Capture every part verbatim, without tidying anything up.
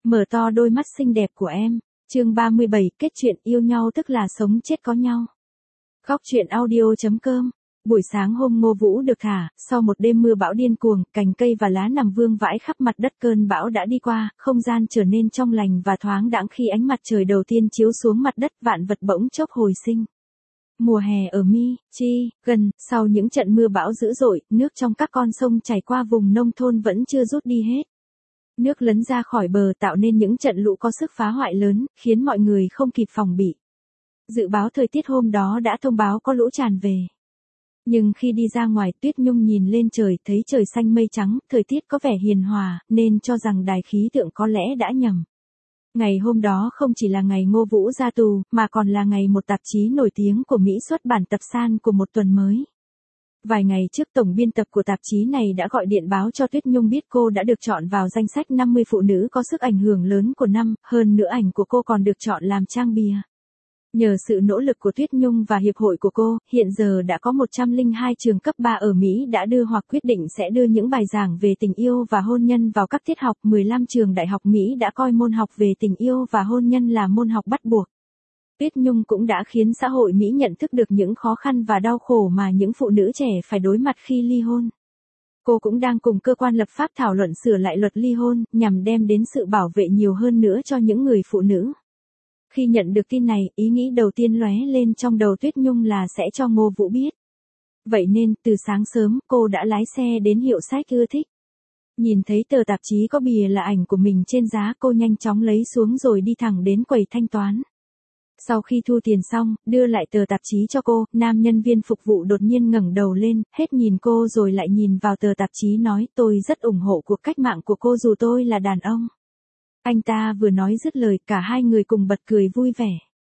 Mở to đôi mắt xinh đẹp của em. Chương ba mươi bảy, kết chuyện yêu nhau tức là sống chết có nhau. Góc truyện audio chấm com. Buổi sáng hôm Ngô Vũ được thả, sau một đêm mưa bão điên cuồng, cành cây và lá nằm vương vãi khắp mặt đất. Cơn bão đã đi qua, không gian trở nên trong lành và thoáng đãng khi ánh mặt trời đầu tiên chiếu xuống mặt đất, vạn vật bỗng chốc hồi sinh. Mùa hè ở Mi, Chi, gần, sau những trận mưa bão dữ dội, nước trong các con sông chảy qua vùng nông thôn vẫn chưa rút đi hết. Nước lấn ra khỏi bờ tạo nên những trận lũ có sức phá hoại lớn, khiến mọi người không kịp phòng bị. Dự báo thời tiết hôm đó đã thông báo có lũ tràn về. Nhưng khi đi ra ngoài, Tuyết Nhung nhìn lên trời thấy trời xanh mây trắng, thời tiết có vẻ hiền hòa, nên cho rằng đài khí tượng có lẽ đã nhầm. Ngày hôm đó không chỉ là ngày Ngô Vũ ra tù, mà còn là ngày một tạp chí nổi tiếng của Mỹ xuất bản tập san của một tuần mới. Vài ngày trước, tổng biên tập của tạp chí này đã gọi điện báo cho Tuyết Nhung biết cô đã được chọn vào danh sách năm mươi phụ nữ có sức ảnh hưởng lớn của năm, hơn nữa ảnh của cô còn được chọn làm trang bìa. Nhờ sự nỗ lực của Tuyết Nhung và hiệp hội của cô, hiện giờ đã có một trăm lẻ hai trường cấp ba ở Mỹ đã đưa hoặc quyết định sẽ đưa những bài giảng về tình yêu và hôn nhân vào các tiết học. mười lăm trường đại học Mỹ đã coi môn học về tình yêu và hôn nhân là môn học bắt buộc. Tuyết Nhung cũng đã khiến xã hội Mỹ nhận thức được những khó khăn và đau khổ mà những phụ nữ trẻ phải đối mặt khi ly hôn. Cô cũng đang cùng cơ quan lập pháp thảo luận sửa lại luật ly hôn, nhằm đem đến sự bảo vệ nhiều hơn nữa cho những người phụ nữ. Khi nhận được tin này, ý nghĩ đầu tiên lóe lên trong đầu Tuyết Nhung là sẽ cho Ngô Vũ biết. Vậy nên, từ sáng sớm, cô đã lái xe đến hiệu sách ưa thích. Nhìn thấy tờ tạp chí có bìa là ảnh của mình trên giá, cô nhanh chóng lấy xuống rồi đi thẳng đến quầy thanh toán. Sau khi thu tiền xong, đưa lại tờ tạp chí cho cô, nam nhân viên phục vụ đột nhiên ngẩng đầu lên, hết nhìn cô rồi lại nhìn vào tờ tạp chí nói, tôi rất ủng hộ cuộc cách mạng của cô dù tôi là đàn ông. Anh ta vừa nói dứt lời, cả hai người cùng bật cười vui vẻ.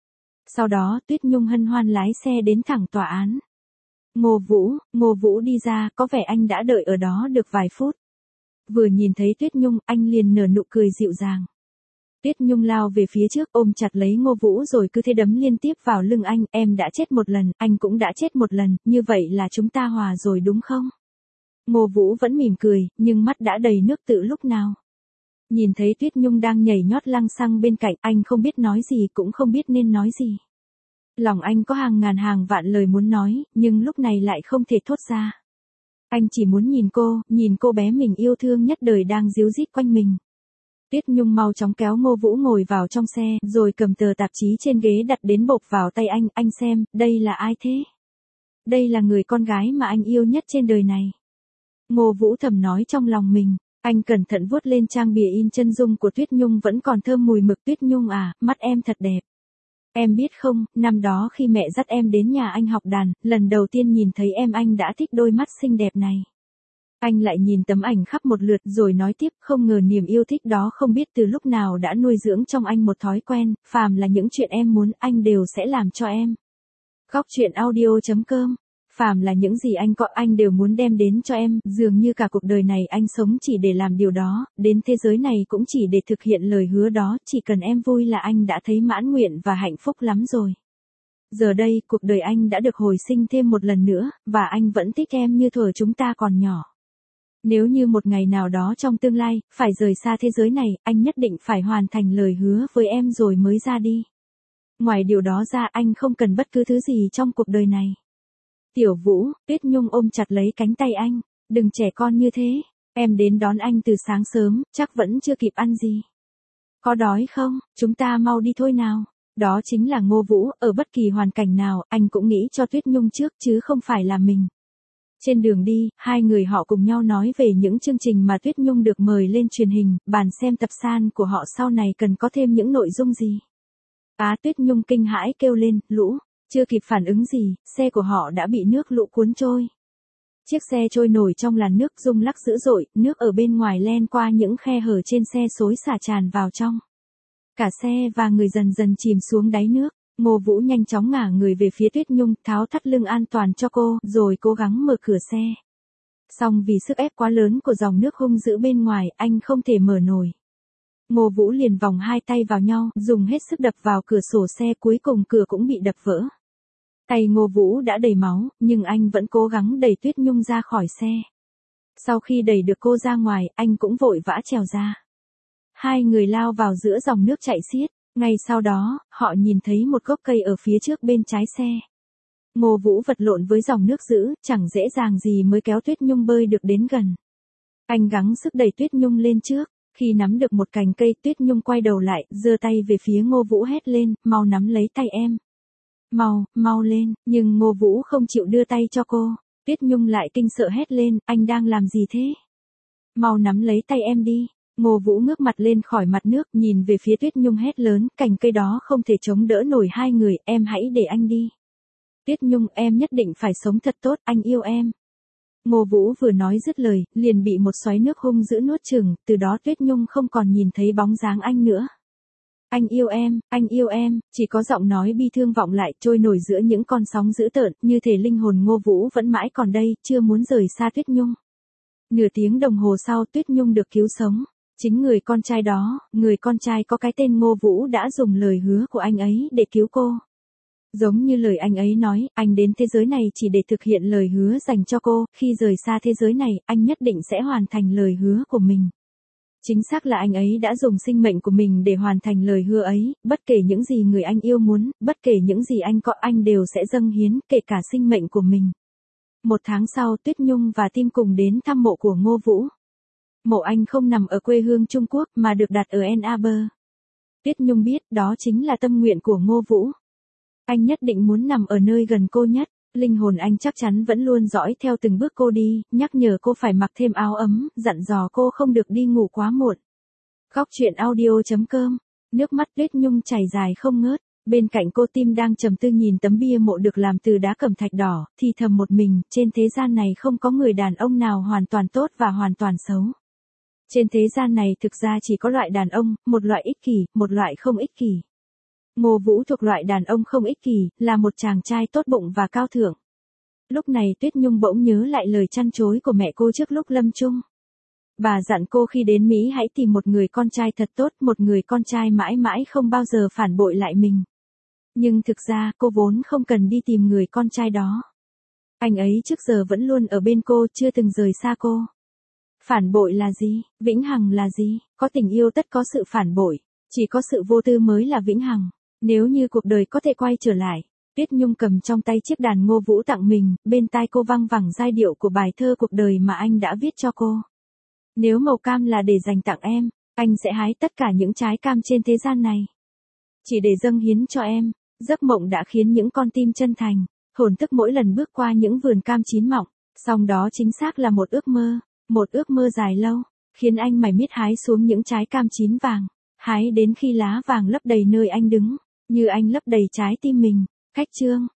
Sau đó, Tuyết Nhung hân hoan lái xe đến thẳng tòa án. Ngô Vũ, Ngô Vũ đi ra, có vẻ anh đã đợi ở đó được vài phút. Vừa nhìn thấy Tuyết Nhung, anh liền nở nụ cười dịu dàng. Tuyết Nhung lao về phía trước, ôm chặt lấy Ngô Vũ rồi cứ thế đấm liên tiếp vào lưng anh, em đã chết một lần, anh cũng đã chết một lần, như vậy là chúng ta hòa rồi đúng không? Ngô Vũ vẫn mỉm cười, nhưng mắt đã đầy nước từ lúc nào. Nhìn thấy Tuyết Nhung đang nhảy nhót lăng xăng bên cạnh, anh không biết nói gì cũng không biết nên nói gì. Lòng anh có hàng ngàn hàng vạn lời muốn nói, nhưng lúc này lại không thể thốt ra. Anh chỉ muốn nhìn cô, nhìn cô bé mình yêu thương nhất đời đang ríu rít quanh mình. Tuyết Nhung mau chóng kéo Ngô Vũ ngồi vào trong xe, rồi cầm tờ tạp chí trên ghế đặt đến bộp vào tay anh, anh xem, đây là ai thế? Đây là người con gái mà anh yêu nhất trên đời này. Ngô Vũ thầm nói trong lòng mình, anh cẩn thận vuốt lên trang bìa in chân dung của Tuyết Nhung vẫn còn thơm mùi mực. Tuyết Nhung à, mắt em thật đẹp. Em biết không, năm đó khi mẹ dắt em đến nhà anh học đàn, lần đầu tiên nhìn thấy em anh đã thích đôi mắt xinh đẹp này. Anh lại nhìn tấm ảnh khắp một lượt rồi nói tiếp, không ngờ niềm yêu thích đó không biết từ lúc nào đã nuôi dưỡng trong anh một thói quen, phàm là những chuyện em muốn anh đều sẽ làm cho em. Góc truyện audio chấm com. Phàm là những gì anh có anh đều muốn đem đến cho em, dường như cả cuộc đời này anh sống chỉ để làm điều đó, đến thế giới này cũng chỉ để thực hiện lời hứa đó, chỉ cần em vui là anh đã thấy mãn nguyện và hạnh phúc lắm rồi. Giờ đây, cuộc đời anh đã được hồi sinh thêm một lần nữa, và anh vẫn thích em như thuở chúng ta còn nhỏ. Nếu như một ngày nào đó trong tương lai, phải rời xa thế giới này, anh nhất định phải hoàn thành lời hứa với em rồi mới ra đi. Ngoài điều đó ra anh không cần bất cứ thứ gì trong cuộc đời này. Tiểu Vũ, Tuyết Nhung ôm chặt lấy cánh tay anh, đừng trẻ con như thế, em đến đón anh từ sáng sớm, chắc vẫn chưa kịp ăn gì. Có đói không, chúng ta mau đi thôi nào. Đó chính là Ngô Vũ, ở bất kỳ hoàn cảnh nào, anh cũng nghĩ cho Tuyết Nhung trước chứ không phải là mình. Trên đường đi, hai người họ cùng nhau nói về những chương trình mà Tuyết Nhung được mời lên truyền hình, bàn xem tập san của họ sau này cần có thêm những nội dung gì. Á, Tuyết Nhung kinh hãi kêu lên, lũ, chưa kịp phản ứng gì, xe của họ đã bị nước lũ cuốn trôi. Chiếc xe trôi nổi trong làn nước rung lắc dữ dội, nước ở bên ngoài len qua những khe hở trên xe xối xả tràn vào trong. Cả xe và người dần dần chìm xuống đáy nước. Ngô Vũ nhanh chóng ngả người về phía Tuyết Nhung, tháo thắt lưng an toàn cho cô, rồi cố gắng mở cửa xe. Song vì sức ép quá lớn của dòng nước hung dữ bên ngoài, anh không thể mở nổi. Ngô Vũ liền vòng hai tay vào nhau, dùng hết sức đập vào cửa sổ xe, cuối cùng cửa cũng bị đập vỡ. Tay Ngô Vũ đã đầy máu, nhưng anh vẫn cố gắng đẩy Tuyết Nhung ra khỏi xe. Sau khi đẩy được cô ra ngoài, anh cũng vội vã trèo ra. Hai người lao vào giữa dòng nước chảy xiết, ngay sau đó, họ nhìn thấy một gốc cây ở phía trước bên trái xe. Ngô Vũ vật lộn với dòng nước dữ, chẳng dễ dàng gì mới kéo Tuyết Nhung bơi được đến gần. Anh gắng sức đẩy Tuyết Nhung lên trước, khi nắm được một cành cây Tuyết Nhung quay đầu lại, giơ tay về phía Ngô Vũ hét lên, mau nắm lấy tay em. Mau, mau lên, nhưng Ngô Vũ không chịu đưa tay cho cô. Tuyết Nhung lại kinh sợ hét lên, anh đang làm gì thế? Mau nắm lấy tay em đi. Ngô Vũ ngước mặt lên khỏi mặt nước, nhìn về phía Tuyết Nhung hét lớn, cành cây đó không thể chống đỡ nổi hai người, em hãy để anh đi. Tuyết Nhung, em nhất định phải sống thật tốt, anh yêu em. Ngô Vũ vừa nói dứt lời, liền bị một xoáy nước hung dữ nuốt chửng, từ đó Tuyết Nhung không còn nhìn thấy bóng dáng anh nữa. Anh yêu em, anh yêu em, chỉ có giọng nói bi thương vọng lại, trôi nổi giữa những con sóng dữ tợn, như thể linh hồn Ngô Vũ vẫn mãi còn đây, chưa muốn rời xa Tuyết Nhung. Nửa tiếng đồng hồ sau Tuyết Nhung được cứu sống. Chính người con trai đó, người con trai có cái tên Ngô Vũ đã dùng lời hứa của anh ấy để cứu cô. Giống như lời anh ấy nói, anh đến thế giới này chỉ để thực hiện lời hứa dành cho cô, khi rời xa thế giới này, anh nhất định sẽ hoàn thành lời hứa của mình. Chính xác là anh ấy đã dùng sinh mệnh của mình để hoàn thành lời hứa ấy, bất kể những gì người anh yêu muốn, bất kể những gì anh có, anh đều sẽ dâng hiến, kể cả sinh mệnh của mình. Một tháng sau, Tuyết Nhung và Tim cùng đến thăm mộ của Ngô Vũ. Mộ anh không nằm ở quê hương Trung Quốc mà được đặt ở Ann Arbor. Tuyết Nhung biết đó chính là tâm nguyện của Ngô Vũ. Anh nhất định muốn nằm ở nơi gần cô nhất, linh hồn anh chắc chắn vẫn luôn dõi theo từng bước cô đi, nhắc nhở cô phải mặc thêm áo ấm, dặn dò cô không được đi ngủ quá muộn. Góc truyện audio chấm com, nước mắt Tuyết Nhung chảy dài không ngớt, bên cạnh cô Tim đang trầm tư nhìn tấm bia mộ được làm từ đá cẩm thạch đỏ, thì thầm một mình, trên thế gian này không có người đàn ông nào hoàn toàn tốt và hoàn toàn xấu. Trên thế gian này thực ra chỉ có loại đàn ông, một loại ích kỷ, một loại không ích kỷ. Ngô Vũ thuộc loại đàn ông không ích kỷ, là một chàng trai tốt bụng và cao thượng. Lúc này Tuyết Nhung bỗng nhớ lại lời trăn trối của mẹ cô trước lúc lâm chung. Bà dặn cô khi đến Mỹ hãy tìm một người con trai thật tốt, một người con trai mãi mãi không bao giờ phản bội lại mình. Nhưng thực ra cô vốn không cần đi tìm người con trai đó. Anh ấy trước giờ vẫn luôn ở bên cô, chưa từng rời xa cô. Phản bội là gì? Vĩnh hằng là gì? Có tình yêu tất có sự phản bội, chỉ có sự vô tư mới là vĩnh hằng. Nếu như cuộc đời có thể quay trở lại, Tuyết Nhung cầm trong tay chiếc đàn Ngô Vũ tặng mình, bên tai cô vang vẳng giai điệu của bài thơ cuộc đời mà anh đã viết cho cô. Nếu màu cam là để dành tặng em, anh sẽ hái tất cả những trái cam trên thế gian này, chỉ để dâng hiến cho em. Giấc mộng đã khiến những con tim chân thành, hồn thức mỗi lần bước qua những vườn cam chín mọng, song đó chính xác là một ước mơ, một ước mơ dài lâu, khiến anh mải miết hái xuống những trái cam chín vàng, hái đến khi lá vàng lấp đầy nơi anh đứng, như anh lấp đầy trái tim mình. Khách chương